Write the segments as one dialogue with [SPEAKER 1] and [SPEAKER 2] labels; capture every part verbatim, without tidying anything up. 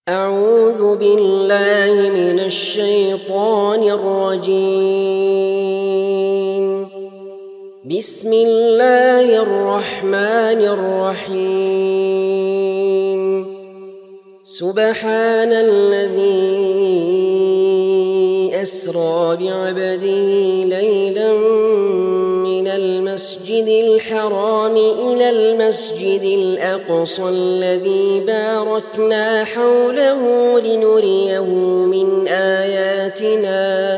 [SPEAKER 1] أعوذ بالله من الشيطان الرجيم. بسم الله الرحمن الرحيم. سبحان الذي أسرى بعبده ليلا من المسجد الحرام إلى المسجد الأقصى الذي باركنا حوله لنريه من آياتنا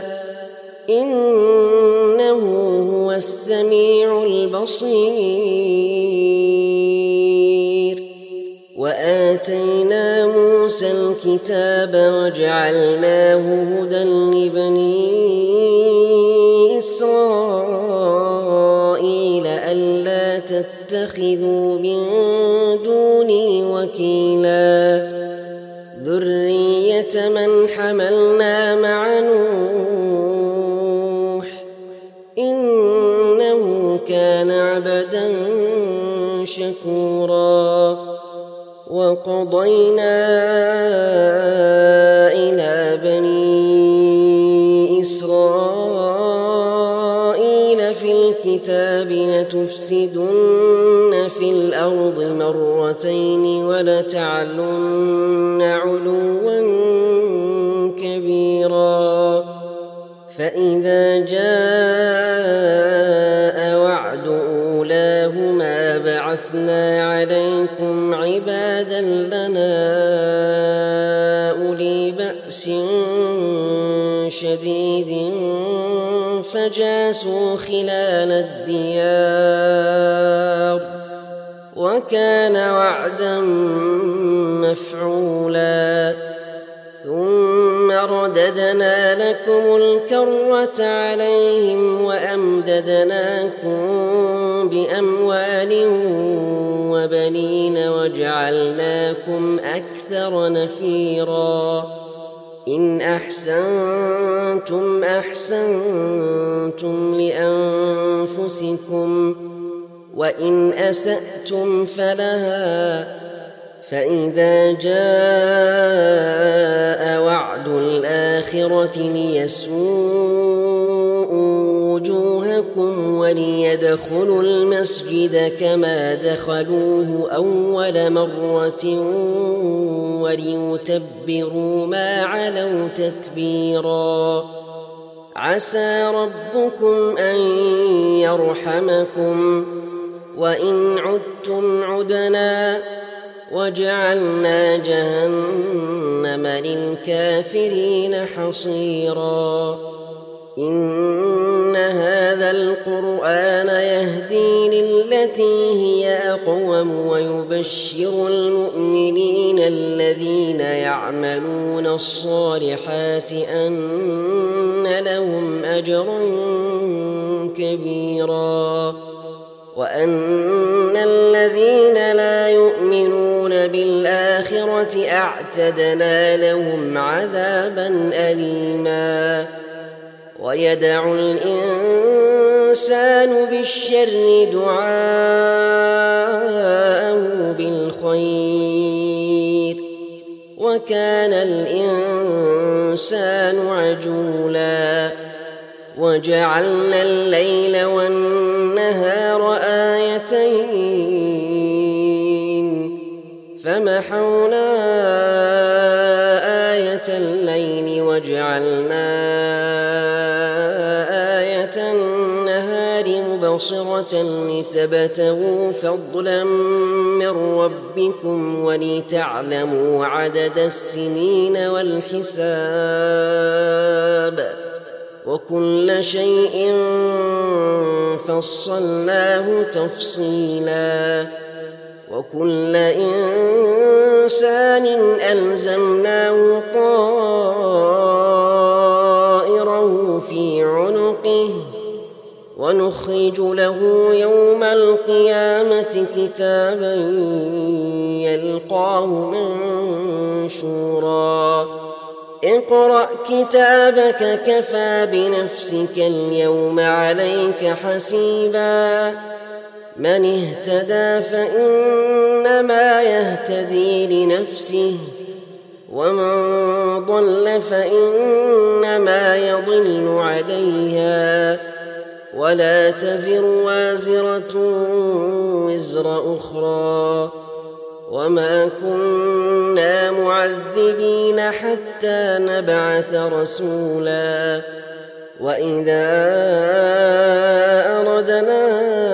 [SPEAKER 1] إنه هو السميع البصير. وآتينا موسى الكتاب وجعلناه هدى لبني إسرائيل ألا تتخذوا من دوني وكيلا ذرية من حملنا مع نوح إنه كان عبدا شكورا. وقضينا إلى بني إسرائيل في الكتاب لتفسدن في الأرض مرتين ولتعلن علوا كبيرا. فإذا جاء وعد أولاهما بعثنا عليكم عبادا لنا أولي بأس شديد فجاسوا خلال الديار وكان وعدا مفعولا. ثم رددنا لكم الكرة عليهم وأمددناكم بأموال وبنين وجعلناكم أكثر نفيرا. إن أحسنتم أحسنتم لأنفسكم وإن أسأتم فلها. فإذا جاء وعد الآخرة ليسوءوا وجوهكم وليدخلوا المسجد كما دخلوه أول مرة وليتبروا ما علوا تتبيرا. عسى ربكم أن يرحمكم وإن عدتم عدنا وجعلنا جهنم للكافرين حصيرا. إن هذا القرآن يهدي للتي هي أقوم ويبشر المؤمنين الذين يعملون الصالحات أن لهم أجرا كبيرا وأن الذين لا يؤمنون بالآخرة أعتدنا لهم عذابا أليما. ويدع الإنسان بالشر دعاءه بالخير وكان الإنسان عجولا. وجعلنا الليل والنهار آيتين فمحونا آية الليل وجعلنا آية النهار مبصرة لتبتغوا فضلا من ربكم ولتعلموا عدد السنين والحساب وكل شيء فصلناه تفصيلا. وكل إنسان ألزمناه طائره في عنقه ونخرج له يوم القيامة كتابا يلقاه منشورا. اقرأ كتابك كفى بنفسك اليوم عليك حسيبا. من اهتدى فإنما يهتدي لنفسه ومن ضل فإنما يضل عليها ولا تزر وازرة وزر أخرى وما كنا معذبين حتى نبعث رسولا وإذا أردنا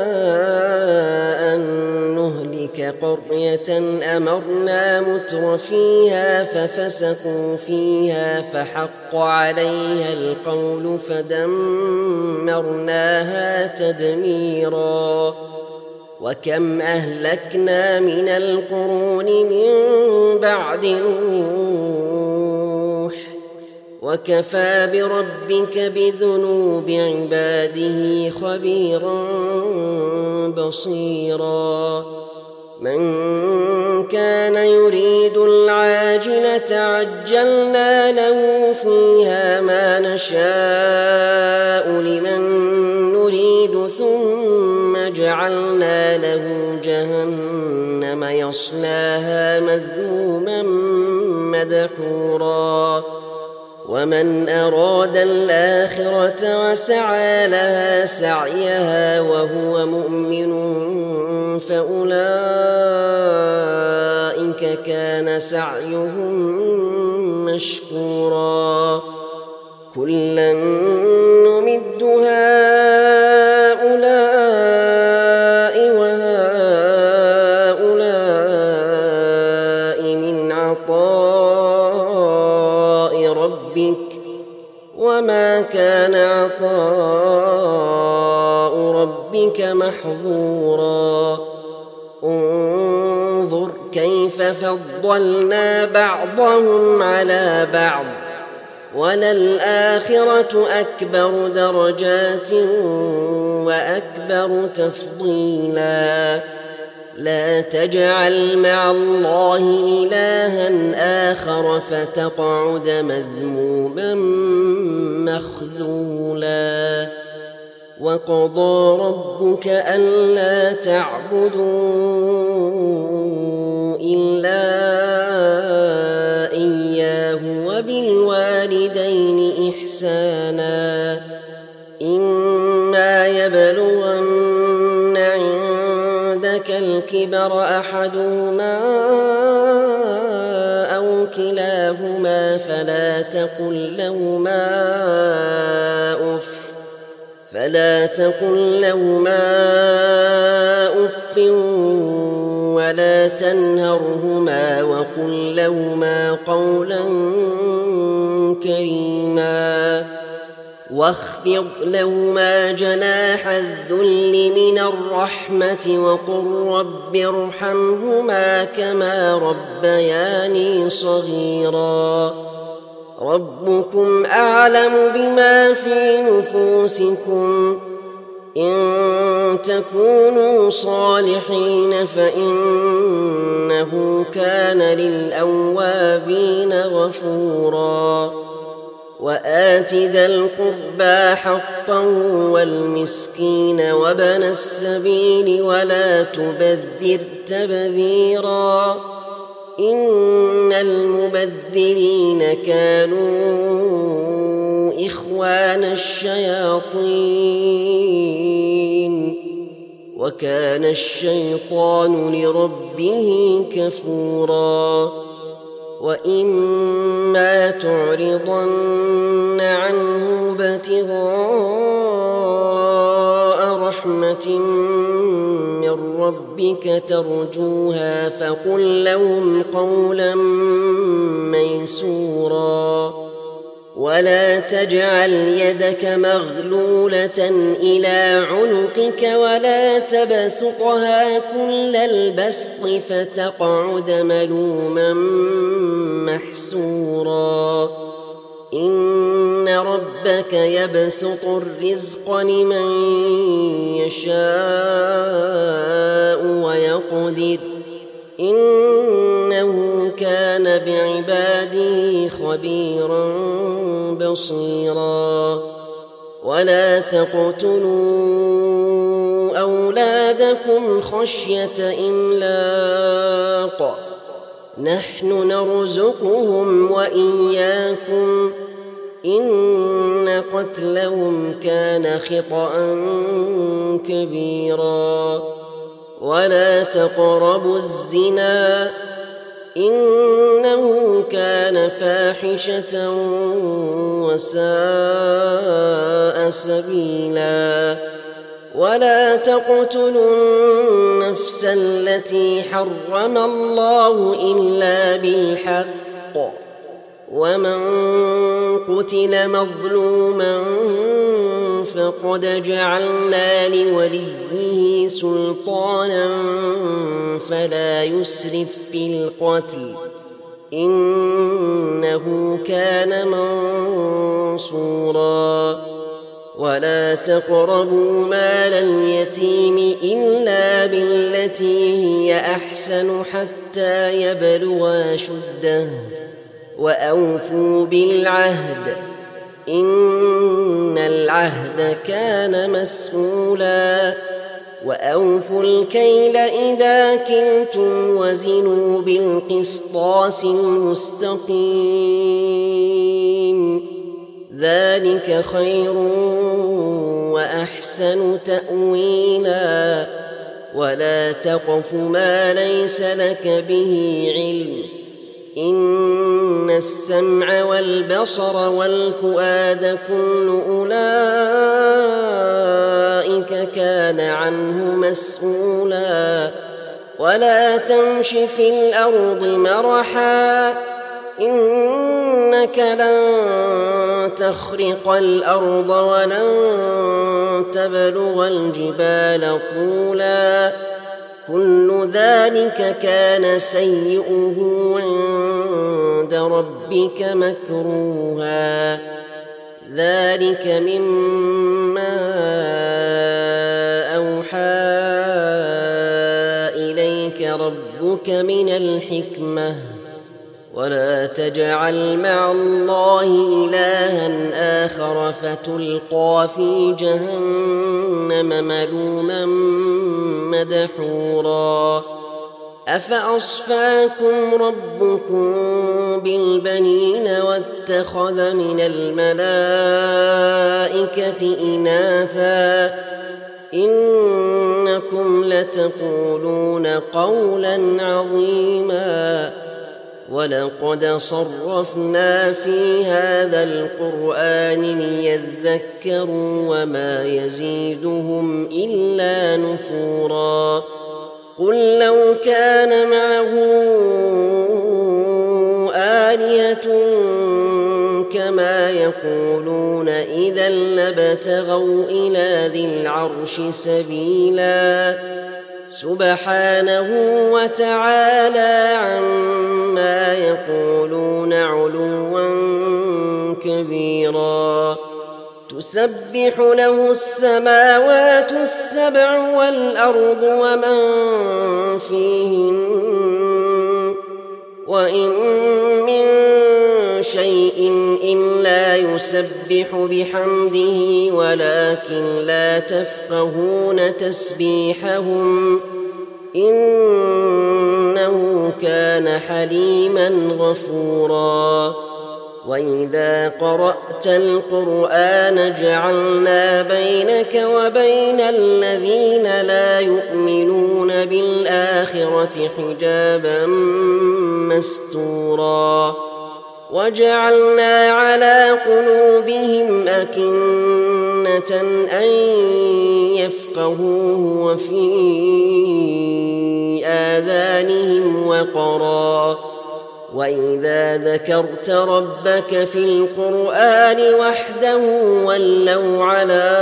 [SPEAKER 1] أن نهلك قرية أمرنا متر فيها ففسقوا فيها فحق عليها القول فدمرناها تدميرا وكم أهلكنا من القرون من بعد نوح وكفى بربك بذنوب عباده خبيرا بصيرا من كان يريد العاجلة عجلنا له فيها ما نشاء لمن نريد ثم جعلنا له جهنم يصلاها مذموما مدحورا ومن أراد الآخرة وسعى لها سعيها وهو مؤمن فأولئك كان سعيهم مشكورا كلا نمد هؤلاء وهؤلاء من عطاء ربك وما كان عطاء ربك محظورا انظر كيف فضلنا بعضهم على بعض وللآخرة أكبر درجات وأكبر تفضيلا لا تجعل مع الله إلها آخر فتقعد مذموما مخذولا وقضى ربك ألا تعبدوا إلا إياه وبالوالدين إحسانا إما يبلغن عندك الكبر أحدهما أو كلاهما فلا تقل لهما أف فلا تقل لهما أف ولا تنهرهما وقل لهما قولا كريما واخفض لهما جناح الذل من الرحمة وقل رب ارحمهما كما ربياني صغيرا ربكم أعلم بما في نفوسكم إن تكونوا صالحين فإنه كان للأوابين غفورا وآت ذا القربى حقه والمسكين وابن السبيل ولا تبذر تبذيرا إن المبذرين كانوا إخوان الشياطين وكان الشيطان لربه كفورا وإما تعرضن عنه ابتغاء رحمة من ربك ترجوها فقل لهم قولا ميسورا ولا تجعل يدك مغلولة إلى عنقك ولا تبسطها كل البسط فتقعد ملوما محسورا إن ربك يبسط الرزق لمن يشاء ويقدر إنه كان بعباده خبيرا بصيرا ولا تقتلوا أولادكم خشية إملاق نحن نرزقهم وإياكم إن قتلهم كان خطأ كبيرا ولا تقربوا الزنا إنه كان فاحشة وساء سبيلا ولا تقتلوا النفس التي حرم الله إلا بالحق ومن قتل مظلوما فقد جعلنا لوليه سلطانا فلا يسرف في القتل إنه كان منصورا ولا تقربوا مال اليتيم إلا بالتي هي أحسن حتى يبلغ أشده وأوفوا بالعهد إن العهد كان مسؤولا وأوفوا الكيل إذا كلتم وزنوا بالقسطاس المستقيم ذلك خير وأحسن تأويلا ولا تقف ما ليس لك به علم إن السمع والبصر والفؤاد كل أولئك كان عنه مسؤولا ولا تمش في الأرض مرحا إنك لن تخرق الأرض ولن تبلغ الجبال طولا كل ذلك كان سيئه عند ربك مكروها ذلك مما أوحى إليك ربك من الحكمة ولا تجعل مع الله إلها آخر فتلقى في جهنم ملوما مدحورا أفأصفاكم ربكم بالبنين واتخذ من الملائكة إناثا إنكم لتقولون قولا عظيما ولقد صرفنا في هذا القرآن ليذكروا وما يزيدهم إلا نفورا قل لو كان معه آلهة كما يقولون إذا لابتغوا إلى ذي العرش سبيلا سبحانه وتعالى عما يقولون علوا كبيرا تسبح له السماوات السبع والأرض ومن فيهن وإن من شيء إلا يسبح بحمده ولكن لا تفقهون تسبيحهم إنه كان حليما غفورا وإذا قرأت القرآن جعلنا بينك وبين الذين لا يؤمنون بالآخرة حجابا مستورا وجعلنا على قلوبهم أكنة أن يفقهوه وفي آذانهم وقرا وإذا ذكرت ربك في القرآن وحده ولوا على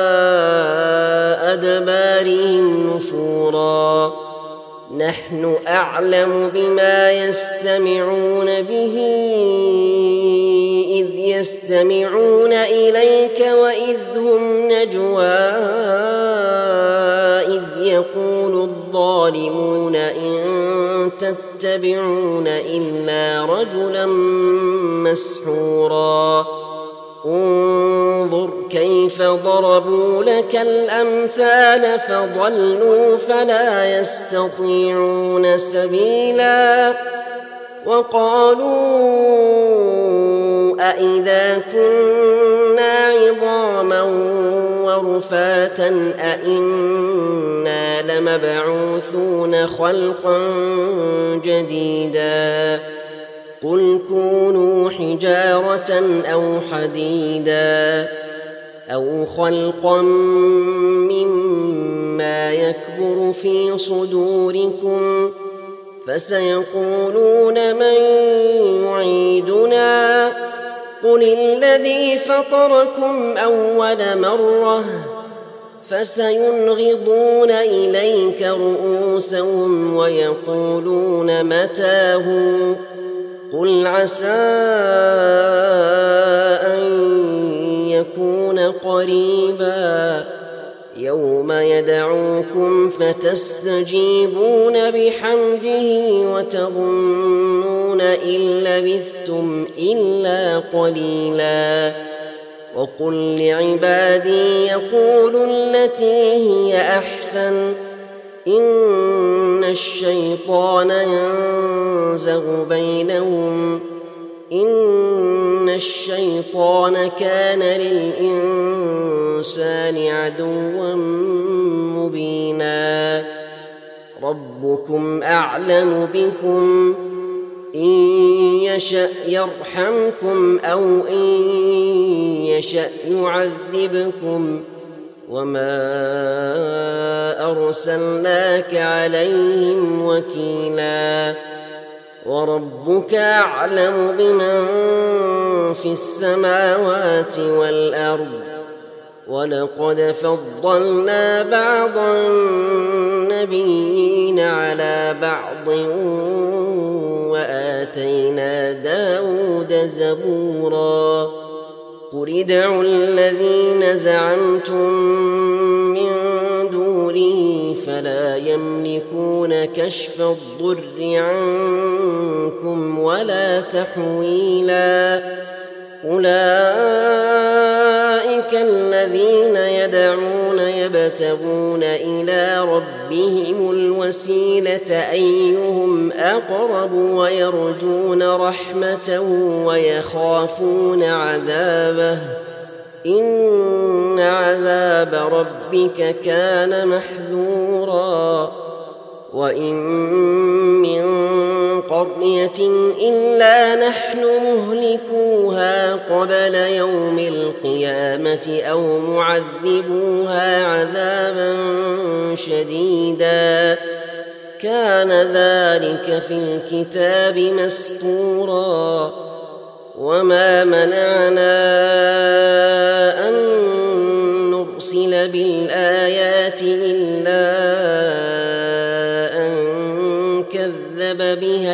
[SPEAKER 1] أدبارهم نفورا نحن أعلم بما يستمعون به إذ يستمعون إليك وإذ هم نجوى إذ يقول الظالمون إن تتبعون إلا رجلا مسحورا انظر كيف ضربوا لك الأمثال فضلوا فلا يستطيعون سبيلا وقالوا أإذا كنا عظاما ورفاتا أإنا لمبعوثون خلقا جديدا قل كونوا حجارة أو حديدا أو خلقا مما يكبر في صدوركم فسيقولون من يعيدنا قل الذي فطركم أول مرة فسينغضون إليك رؤوسهم ويقولون متاه قل عسى أن يكون قريبا يوم يدعوكم فتستجيبون بحمده وتظنون إن لبثتم إلا قليلا وقل لعبادي يقولوا التي هي أحسن إن الشيطان ينزغ بينهم إن الشيطان كان للإنسان عدوا مبينا ربكم أعلم بكم إن يشأ يرحمكم أو إن يشأ يعذبكم وما أرسلناك عليهم وكيلا وربك أعلم بمن في السماوات والأرض ولقد فضلنا بعض النبيين على بعض وآتينا داود زبورا قل ادعوا الذين زعمتم من دونه فلا يملكون كشف الضر عنكم ولا تحويلا أولئك الذين يدعون يبتغون إلى ربهم الوسيلة أيهم أقرب ويرجون رحمته ويخافون عذابه إن عذاب ربك كان محذورا وإن من قرية إلا نحن مهلكوها قبل يوم القيامة أو معذبوها عذابا شديدا كان ذلك في الكتاب مسطورا وما منعنا أن نرسل بالآيات إلا أن كذب بها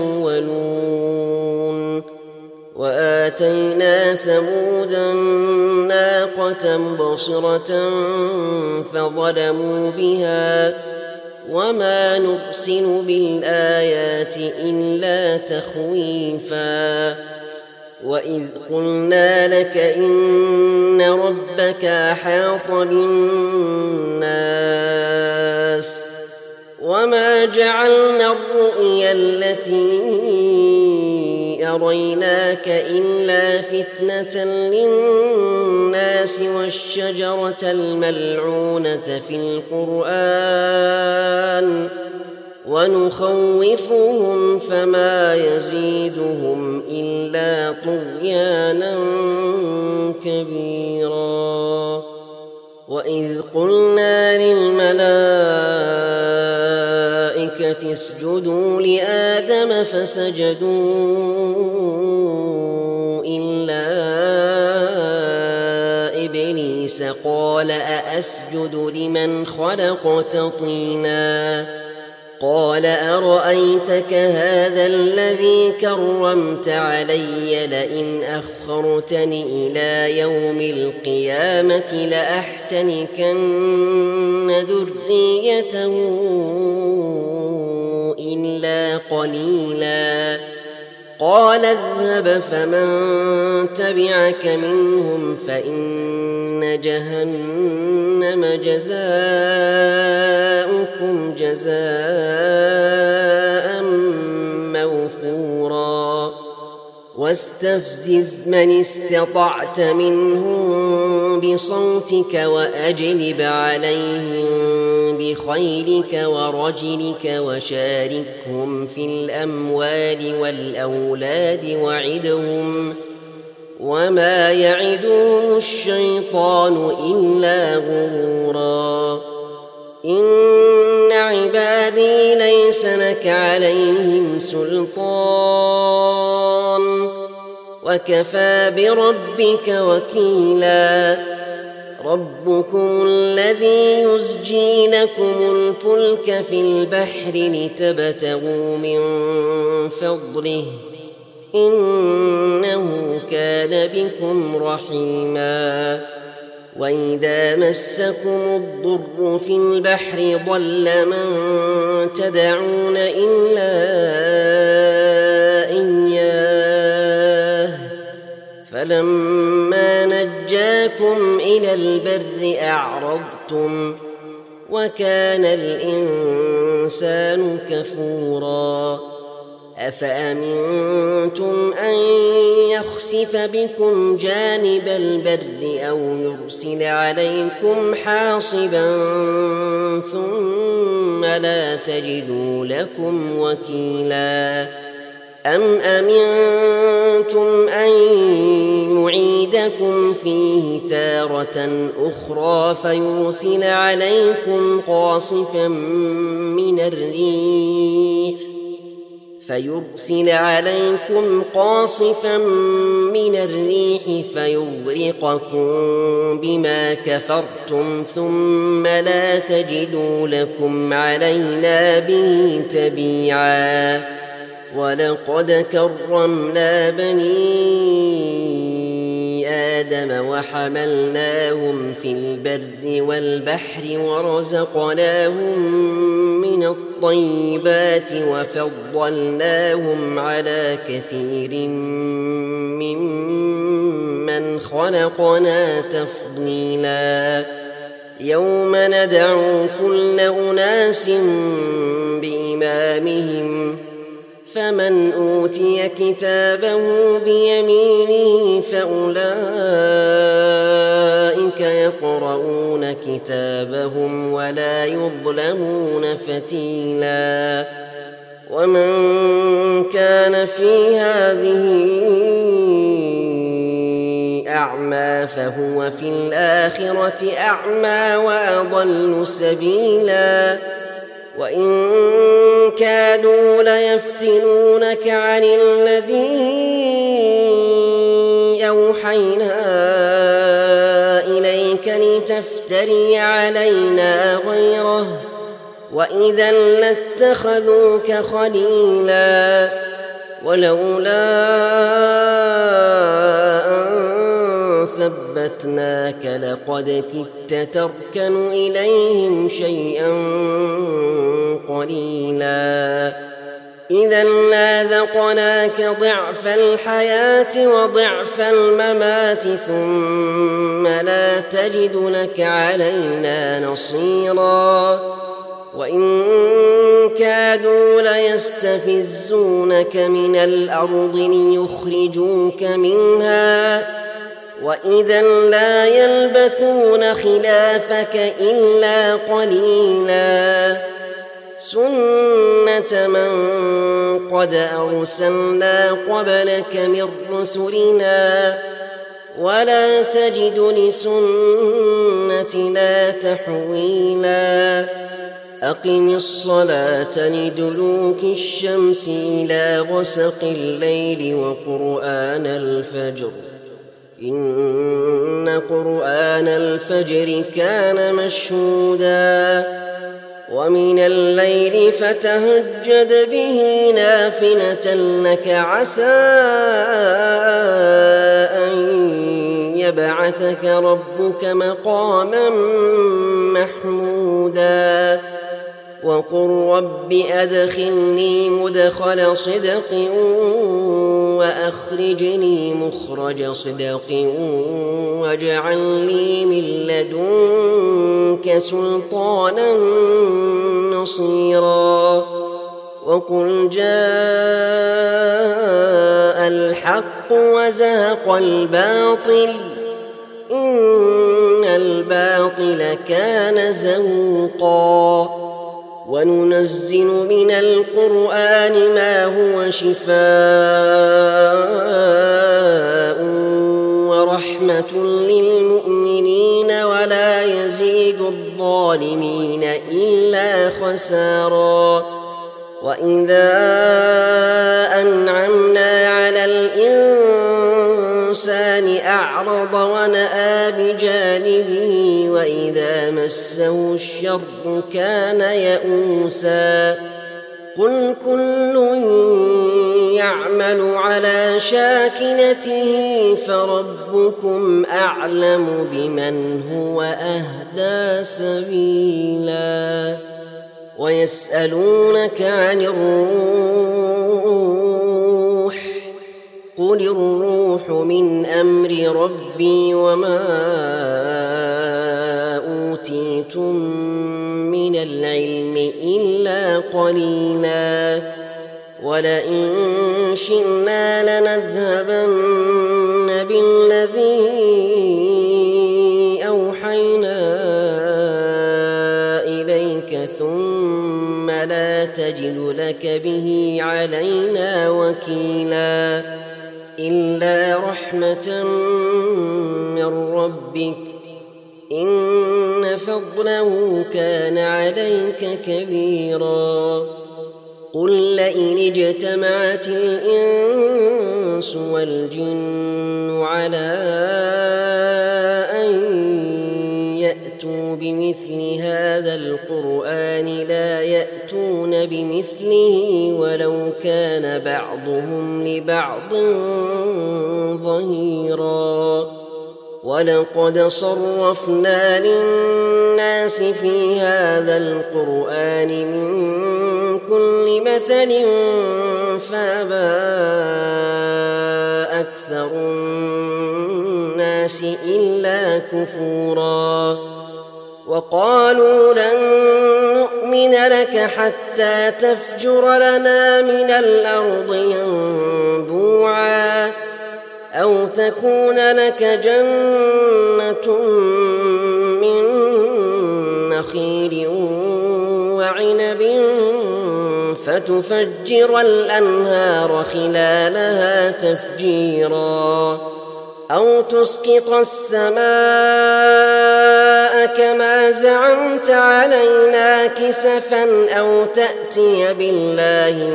[SPEAKER 1] الأولون وآتينا ثمود الناقة مبصرة فظلموا بها وما نرسل بالآيات إلا تخويفا وإذ قلنا لك إن ربك أحاط بالناس وما جعلنا الرؤيا التي أريناك إلا فتنة للناس والشجرة الملعونة في القرآن ونخوفهم فما يزيدهم إلا طغيانا كبيرا وإذ قلنا للملائكة اسجدوا لآدم فسجدوا إلا إبليس قال أأسجد لمن خلقت طينا قال أرأيتك هذا الذي كرمت علي لئن أخرتني إلى يوم القيامة لأحتنكن ذريته إلا قليلا قال اذهب فمن تبعك منهم فإن جهنم جزاؤكم جزاء موفورا واستفزز من استطعت منهم بصوتك وأجلب عليهم بخيلك ورجلك وشاركهم في الأموال والأولاد وعدهم وما يعدهم الشيطان إلا غرورا إن عبادي ليس لك عليهم سلطان وكفى بربك وكيلا ربكم الذي يزجي لكم الفلك في البحر لتبتغوا من فضله إنه كان بكم رحيما وإذا مسكم الضر في البحر ضل من تدعون إلا إياه فلما نجاكم إلى البر أعرضتم وكان الإنسان كفورا أفأمنتم أن يخسف بكم جانب البر أو يرسل عليكم حاصبا ثم لا تجدوا لكم وكيلا أم أمنتم أن يعيدكم فيه تارة أخرى فيرسل عليكم قاصفا من الريح فيرسل عليكم قاصفا من الريح فيغرقكم بما كفرتم ثم لا تجدوا لكم علينا به تبيعا ولقد كرمنا بني آدم وحملناهم في البر والبحر ورزقناهم من الطيبات وفضلناهم على كثير ممن خلقنا تفضيلا يوم ندعو كل أناس بإمامهم فمن أوتي كتابه بيمينه فأولئك يقرؤون كتابهم ولا يظلمون فتيلا ومن كان في هذه أعمى فهو في الآخرة أعمى وأضل سبيلا وإن كادوا ليفتنونك عن الذي أوحينا إليك لتفتري علينا غيره وإذا لاتخذوك خليلا ولولا أن ثبتناك لقد كدت تركن إليهم شيئا قليلا إذا لاذقناك ضعف الحياة وضعف الممات ثم لا تجد لك علينا نصيرا وإن كادوا ليستفزونك من الأرض ليخرجوك منها وإذا لا يلبثون خلافك إلا قليلا سنة من قد أرسلنا قبلك من رسلنا ولا تجد لسنتنا تحويلا أقم الصلاة لدلوك الشمس إلى غسق الليل وقرآن الفجر إن قرآن الفجر كان مشهودا ومن الليل فتهجد به نافلة لك عسى أن يبعثك ربك مقاما محمودا وقل رب أدخلني مدخل صدق وأخرجني مخرج صدق واجعل لي من لدنك سلطانا نصيرا وقل جاء الحق وزهق الباطل إن الباطل كان زهوقا وننزل من القرآن ما هو شفاء ورحمة للمؤمنين ولا يزيد الظالمين إلا خسارا وإذا أنعمنا على الإنسان أعرض ونأى بجانبه وإذا مسه الشر كان يئوسا قل كل يعمل على شاكلته فربكم أعلم بمن هو أهدى سبيلا ويسألونك عن الروح قل الروح من أمر ربي وما أوتيتم من العلم إلا قليلا ولئن شئنا لنذهبن بالذي أوحينا إليك ثم لا تجد لك به علينا وكيلا إلا رحمة من ربك إن فضله كان عليك كبيرا قل لئن اجتمعت الإنس والجن على أن يأتوا بمثل هذا القرآن لا يأتون بمثله ولو كان بعضهم لبعض ظهيرا ولقد صرفنا للناس في هذا القرآن من كل مثل فأبى أكثر الناس إلا كفورا وقالوا لن نؤمن لك حتى تفجر لنا من الأرض ينبوعا أو تكون لك جنة من نخيل وعنب فتفجر الأنهار خلالها تفجيرا أو تسقط السماء كما زعمت علينا كسفا أو تأتي بالله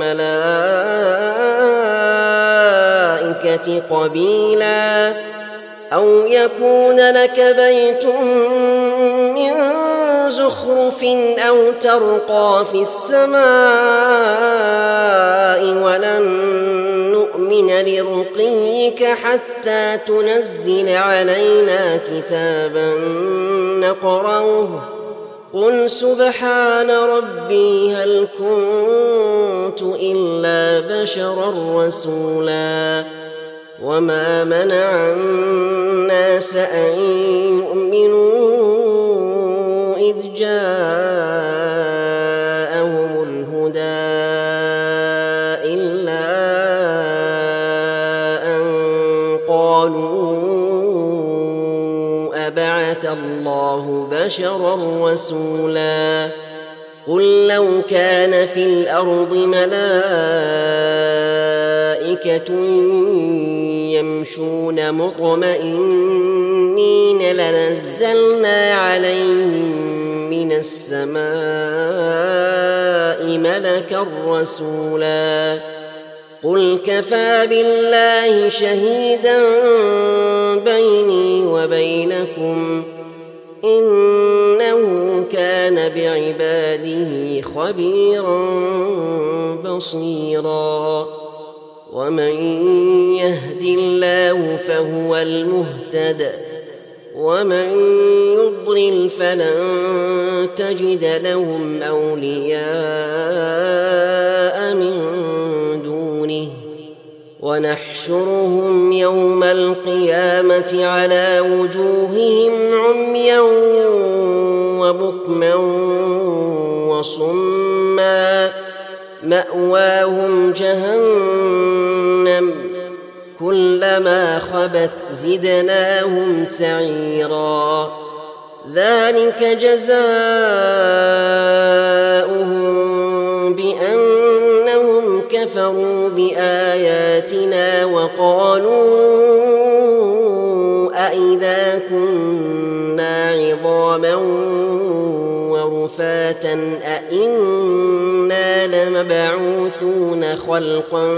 [SPEAKER 1] والملائكة قبيلا أو يكون لك بيت من زخرف أو ترقى في السماء ولن نؤمن لرقيك حتى تنزل علينا كتابا نقرأه قل سبحان ربي هل كنت إلا بشرا رسولا وما منع الناس أن يؤمنوا إذ جاءهم الهدى إلا أن قالوا أبعث الله بشرا رسولا قل لو كان في الأرض ملائكة يمشون مطمئنين لنزلنا عليهم من السماء ملكا رسولا قل كفى بالله شهيدا بيني وبينكم إنه كان بعباده خبيرا بصيرا ومن يهد الله فهو المهتد ومن يضلل فلن تجد لهم أولياء من دونه ونحشرهم يوم القيامة على وجوههم عميا وبكما وصما مأواهم جهنم كلما خبت زدناهم سعيرا ذلك جزاؤهم بأنهم كفروا بآياتنا وقالوا أإذا كنا عظاما ورفاتا أإنا لمبعوثون خلقا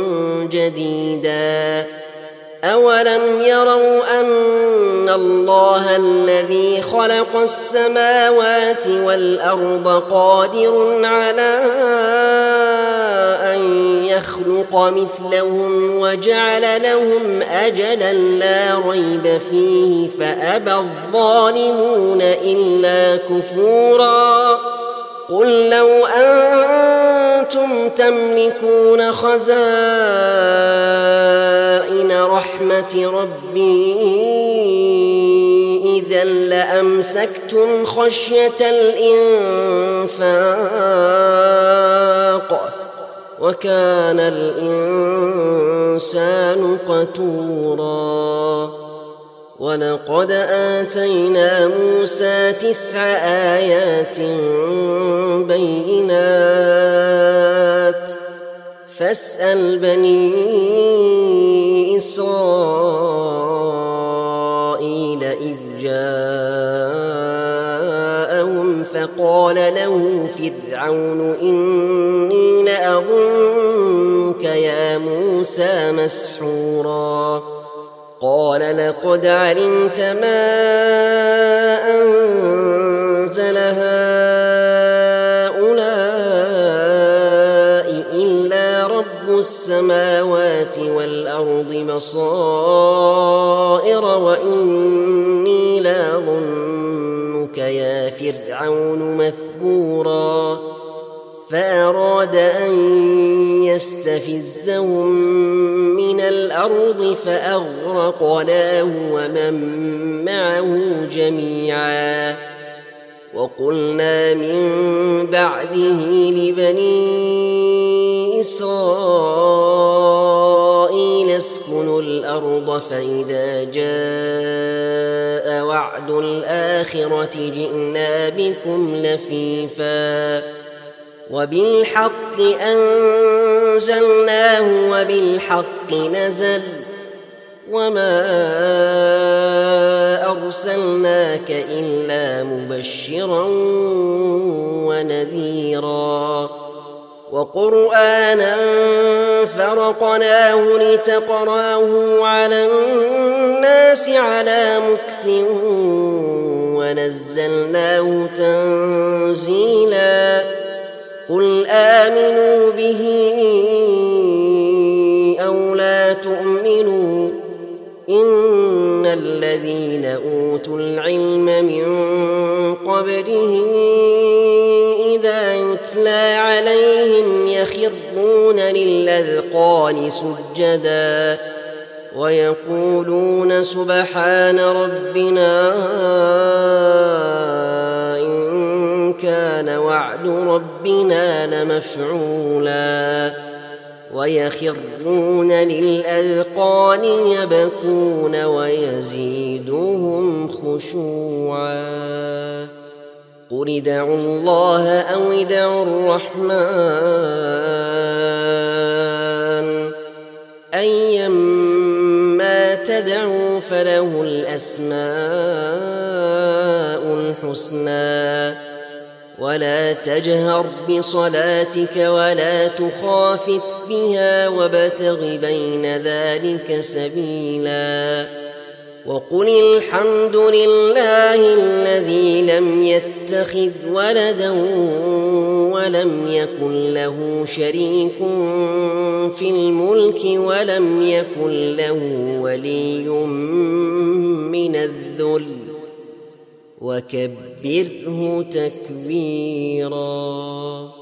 [SPEAKER 1] جديدا أولم يروا أن الله الذي خلق السماوات والأرض قادر على أن يخلق مثلهم وجعل لهم أجلا لا ريب فيه فأبى الظالمون إلا كفورا قل لو أنتم تملكون خزائن رحمة ربي إذا لأمسكتم خشية الإنفاق وكان الإنسان قتورا ولقد آتينا موسى تسع آيات بينات فاسأل بني إسرائيل إذ جاءهم فقال له فرعون إني لأظنك يا موسى مسحورا قال لقد علمت ما أنزل هؤلاء إلا رب السماوات والأرض بصائر وإني لأظنك يا فرعون مثبورا فأراد أن يستفزهم من الأرض فأغرقناه ومن معه جميعا وقلنا من بعده لبني إسرائيل اسكنوا الأرض فإذا جاء وعد الآخرة جئنا بكم لفيفا وبالحق أنزلناه وبالحق نزل وما أرسلناك إلا مبشرا ونذيرا وقرآنا فرقناه لتقرأه على الناس على مكث ونزلناه تنزيلا قل آمنوا به أو لا تؤمنوا إن الذين أوتوا العلم من قبله إذا يتلى عليهم يخرون للأذقان سجدا ويقولون سبحان ربنا إن كان وعد ربنا لمفعولا ويخرون للأذقان يبكون ويزيدهم خشوعا قل ادعوا الله أو ادعوا الرحمن أيما تدعوا فله الأسماء الحسنى ولا تجهر بصلاتك ولا تخافت بها وابتغ بين ذلك سبيلا وقل الحمد لله الذي لم يتخذ ولدا ولم يكن له شريك في الملك ولم يكن له ولي من الذل وكبره تكبيرا.